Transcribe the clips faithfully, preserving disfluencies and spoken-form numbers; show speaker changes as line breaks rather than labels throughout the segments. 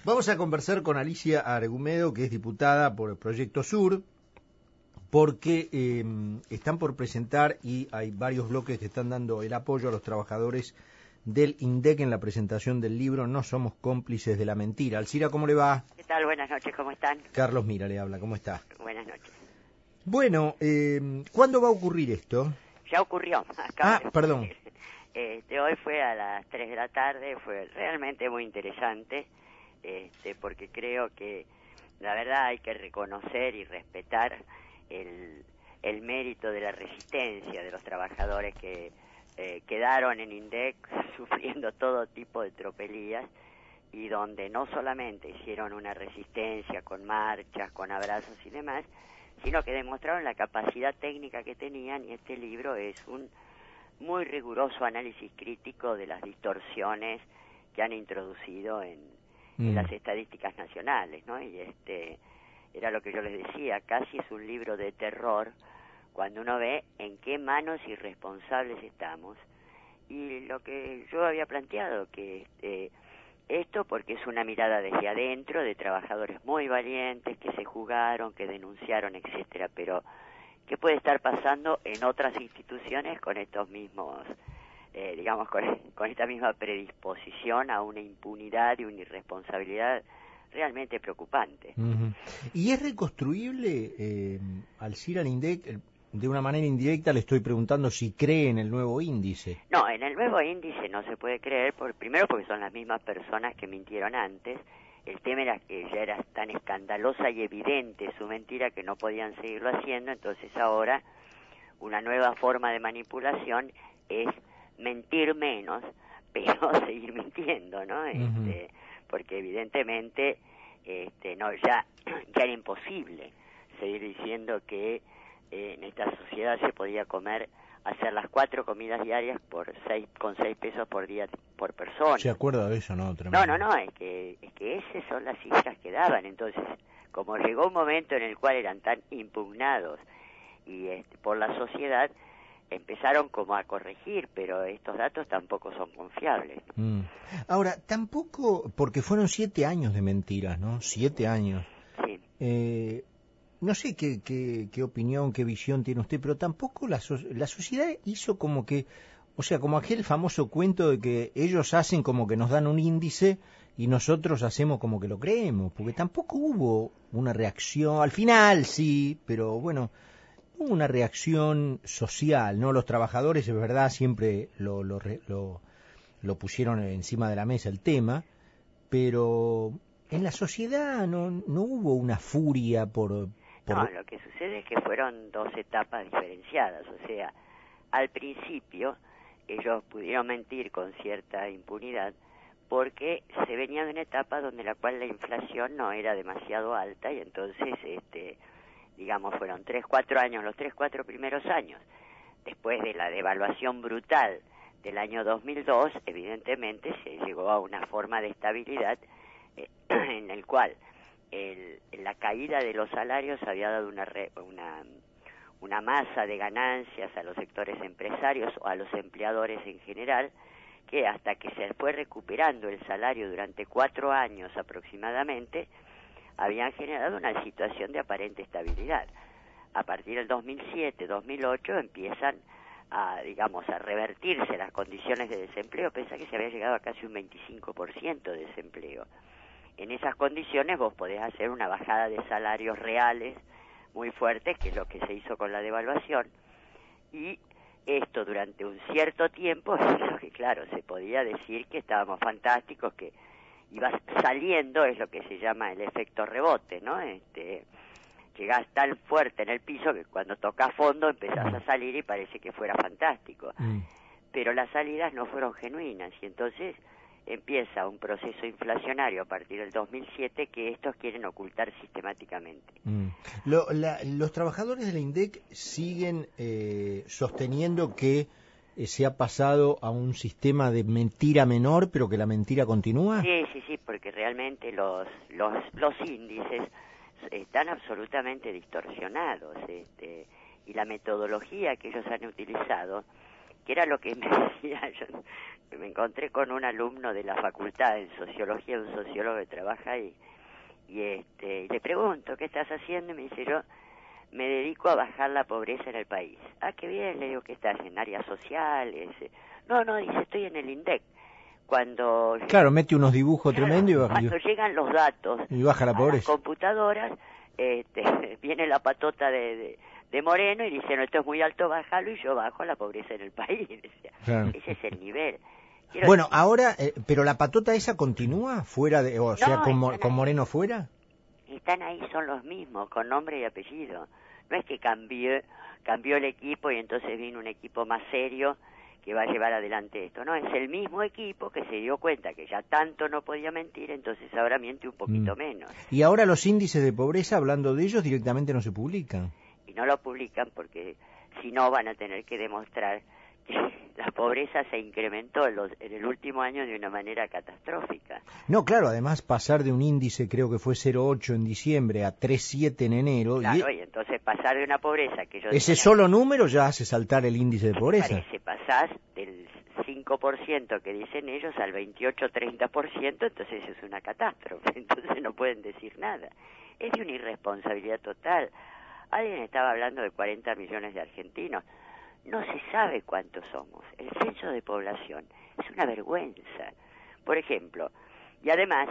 Vamos a conversar con Alicia Argumedo, que es diputada por el Proyecto Sur, porque eh, están por presentar, y hay varios bloques que están dando el apoyo a los trabajadores del INDEC en la presentación del libro No somos cómplices de la mentira. Alcira, ¿cómo le va?
¿Qué tal? Buenas noches, ¿cómo están?
Carlos Mira le habla, ¿cómo está?
Buenas noches.
Bueno, eh, ¿cuándo va a ocurrir esto?
Ya ocurrió.
Ah, perdón.
Este, hoy fue a las tres de la tarde, fue realmente muy interesante, este, porque creo que la verdad hay que reconocer y respetar el, el mérito de la resistencia de los trabajadores que eh, quedaron en INDEC sufriendo todo tipo de tropelías, y donde no solamente hicieron una resistencia con marchas, con abrazos y demás, sino que demostraron la capacidad técnica que tenían, y este libro es un muy riguroso análisis crítico de las distorsiones que han introducido en, mm. en las estadísticas nacionales, ¿no? Y este era lo que yo les decía, casi es un libro de terror cuando uno ve en qué manos irresponsables estamos, y lo que yo había planteado, que este, esto porque es una mirada desde adentro de trabajadores muy valientes que se jugaron, que denunciaron, etcétera, pero ¿qué puede estar pasando en otras instituciones con estos mismos, eh, digamos, con, con esta misma predisposición a una impunidad y una irresponsabilidad realmente preocupante?
Uh-huh. ¿Y es reconstruible, eh, Alcira, al INDEC? De una manera indirecta le estoy preguntando si cree en el nuevo índice.
No, en el nuevo índice no se puede creer, por, primero porque son las mismas personas que mintieron antes. El tema era que ya era tan escandalosa y evidente su mentira que no podían seguirlo haciendo, entonces ahora una nueva forma de manipulación es mentir menos, pero seguir mintiendo, ¿no? Uh-huh. Este, porque evidentemente este, no ya, ya era imposible seguir diciendo que eh, en esta sociedad se podía comer, hacer las cuatro comidas diarias por seis, con seis pesos por día por persona.
¿Se acuerda de eso, no? Tremendo.
No, no, no, es que, es que esas son las cifras que daban. Entonces, como llegó un momento en el cual eran tan impugnados y este, por la sociedad, empezaron como a corregir, pero estos datos tampoco son confiables.
Mm. Ahora, tampoco, porque fueron siete años de mentiras, ¿no? Siete años.
Sí.
Eh, no sé qué, qué, qué opinión, qué visión tiene usted, pero tampoco la, so- la sociedad hizo como que, o sea, como aquel famoso cuento de que ellos hacen como que nos dan un índice y nosotros hacemos como que lo creemos, porque tampoco hubo una reacción, al final sí, pero bueno, hubo una reacción social, ¿no? Los trabajadores, es verdad, siempre lo, lo, lo, lo pusieron encima de la mesa el tema, pero en la sociedad no, no hubo una furia por...
No, lo que sucede es que fueron dos etapas diferenciadas, o sea, al principio ellos pudieron mentir con cierta impunidad porque se venía de una etapa donde la cual la inflación no era demasiado alta, y entonces, este, digamos, fueron tres, cuatro años, los tres, cuatro primeros años, después de la devaluación brutal del año dos mil dos, evidentemente se llegó a una forma de estabilidad eh, en el cual El, la caída de los salarios había dado una, re, una, una masa de ganancias a los sectores empresarios o a los empleadores en general, que hasta que se fue recuperando el salario durante cuatro años aproximadamente, habían generado una situación de aparente estabilidad. A partir del dos mil siete, dos mil ocho empiezan a, digamos, a revertirse las condiciones de desempleo. Pensá que se había llegado a casi un veinticinco por ciento de desempleo. En esas condiciones vos podés hacer una bajada de salarios reales muy fuertes, que es lo que se hizo con la devaluación, y esto durante un cierto tiempo hizo que, claro, se podía decir que estábamos fantásticos, que ibas saliendo, es lo que se llama el efecto rebote, ¿no? Este, llegás tan fuerte en el piso que cuando tocas fondo empezás a salir y parece que fuera fantástico. Mm. Pero las salidas no fueron genuinas, y entonces empieza un proceso inflacionario a partir del dos mil siete que estos quieren ocultar sistemáticamente.
Mm. Lo, la, los trabajadores de la INDEC siguen eh, sosteniendo que eh, se ha pasado a un sistema de mentira menor, pero que la mentira continúa.
Sí, sí, sí, porque realmente los, los, los índices están absolutamente distorsionados, este, y la metodología que ellos han utilizado que era lo que me decía yo. Me encontré con un alumno de la facultad en sociología, un sociólogo que trabaja ahí, y este y le pregunto, ¿qué estás haciendo? Y me dice, yo me dedico a bajar la pobreza en el país. Ah, qué bien, le digo, ¿qué estás en áreas sociales? No, no, dice, estoy en el INDEC. Cuando
claro, mete unos dibujos
claro,
tremendos y baja,
cuando llegan los datos
y baja la
a
pobreza.
las computadoras, este, viene la patota de, de, de Moreno y dice, no, esto es muy alto, bájalo, y yo bajo la pobreza en el país. Decía, claro. Ese es el nivel. Quiero
bueno,
decir,
ahora, eh, pero la patota esa continúa fuera de, o
no,
sea, con, con
ahí,
Moreno fuera.
Están ahí, son los mismos, con nombre y apellido. No es que cambió, cambió el equipo y entonces vino un equipo más serio que va a llevar adelante esto. No, es el mismo equipo que se dio cuenta que ya tanto no podía mentir, entonces ahora miente un poquito mm. menos.
Y ahora los índices de pobreza, hablando de ellos, directamente no se publican.
Y no lo publican porque si no van a tener que demostrar que la pobreza se incrementó en, los, en el último año de una manera catastrófica.
No, claro, además pasar de un índice, creo que fue cero coma ocho en diciembre, a tres coma siete en enero.
Claro,
y,
y entonces pasar de una pobreza que yo...
Ese
decía,
solo número ya hace saltar el índice de pobreza.
Parece, pasás del cinco por ciento que dicen ellos al veintiocho treinta por ciento, entonces es una catástrofe, entonces no pueden decir nada. Es de una irresponsabilidad total. Alguien estaba hablando de cuarenta millones de argentinos. No se sabe cuántos somos. El censo de población es una vergüenza. Por ejemplo, y además,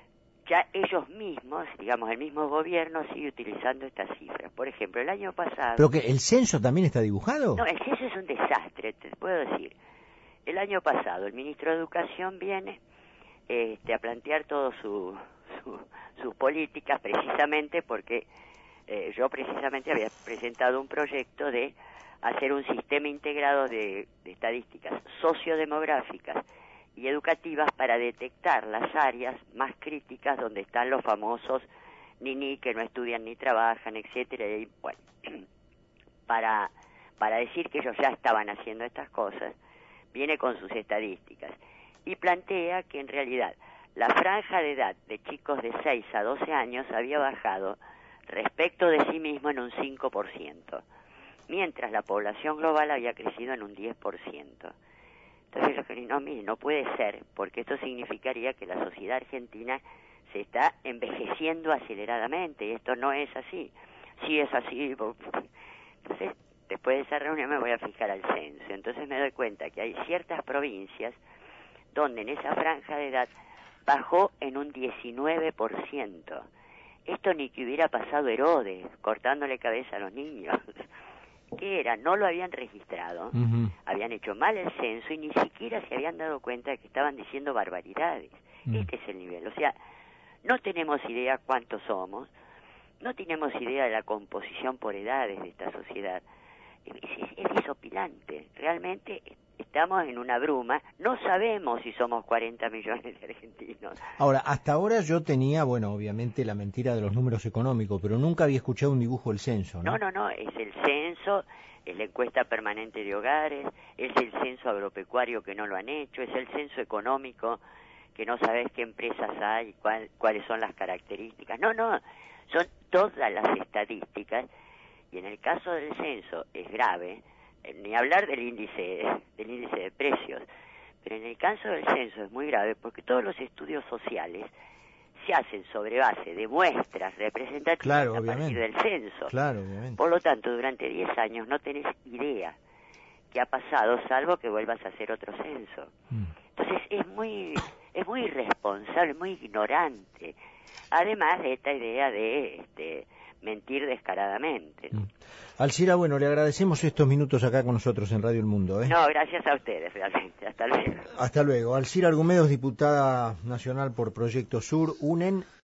ya ellos mismos, digamos, el mismo gobierno sigue utilizando estas cifras. Por ejemplo, el año pasado...
¿Pero que el censo también está dibujado?
No, el censo es un desastre, te puedo decir. El año pasado el ministro de Educación viene este, a plantear todas su, su, sus políticas, precisamente porque eh, yo precisamente había presentado un proyecto de hacer un sistema integrado de, de estadísticas sociodemográficas y educativas para detectar las áreas más críticas donde están los famosos niní que no estudian ni trabajan, etcétera. Y bueno, para, para decir que ellos ya estaban haciendo estas cosas, viene con sus estadísticas y plantea que en realidad la franja de edad de chicos de seis a doce años había bajado respecto de sí mismo en un cinco por ciento, mientras la población global había crecido en un diez por ciento. Entonces yo dije, no, mire, no puede ser, porque esto significaría que la sociedad argentina se está envejeciendo aceleradamente, y esto no es así. Sí es así. Entonces, después de esa reunión me voy a fijar al censo. Entonces me doy cuenta que hay ciertas provincias donde en esa franja de edad bajó en un diecinueve por ciento. Esto ni que hubiera pasado Herodes, cortándole cabeza a los niños. ¿Qué era? No lo habían registrado, uh-huh. habían hecho mal el censo y ni siquiera se habían dado cuenta de que estaban diciendo barbaridades. Uh-huh. Este es el nivel. O sea, no tenemos idea cuántos somos, no tenemos idea de la composición por edades de esta sociedad. Es, es, es desopilante. Realmente estamos en una bruma. No sabemos si somos cuarenta millones de argentinos.
Ahora, hasta ahora yo tenía, bueno, obviamente la mentira de los números económicos, pero nunca había escuchado un dibujo del censo, ¿no?
No, no, no. Es el censo, es la encuesta permanente de hogares, es el censo agropecuario que no lo han hecho, es el censo económico que no sabes qué empresas hay, cuál, cuáles son las características. No, no. Son todas las estadísticas. Y en el caso del censo es grave, eh, ni hablar del índice del índice de precios, pero en el caso del censo es muy grave porque todos los estudios sociales se hacen sobre base de muestras representativas, claro, a partir del censo.
Claro, obviamente.
Por lo tanto, durante diez años no tenés idea qué ha pasado, salvo que vuelvas a hacer otro censo. Mm. Entonces es muy es muy irresponsable, muy ignorante. Además de esta idea de este mentir descaradamente.
Mm. Alcira, bueno, le agradecemos estos minutos acá con nosotros en Radio El Mundo. ¿eh?
No, gracias a ustedes, realmente. Hasta luego.
Hasta luego. Alcira Argumedos, diputada nacional por Proyecto Sur, UNEN.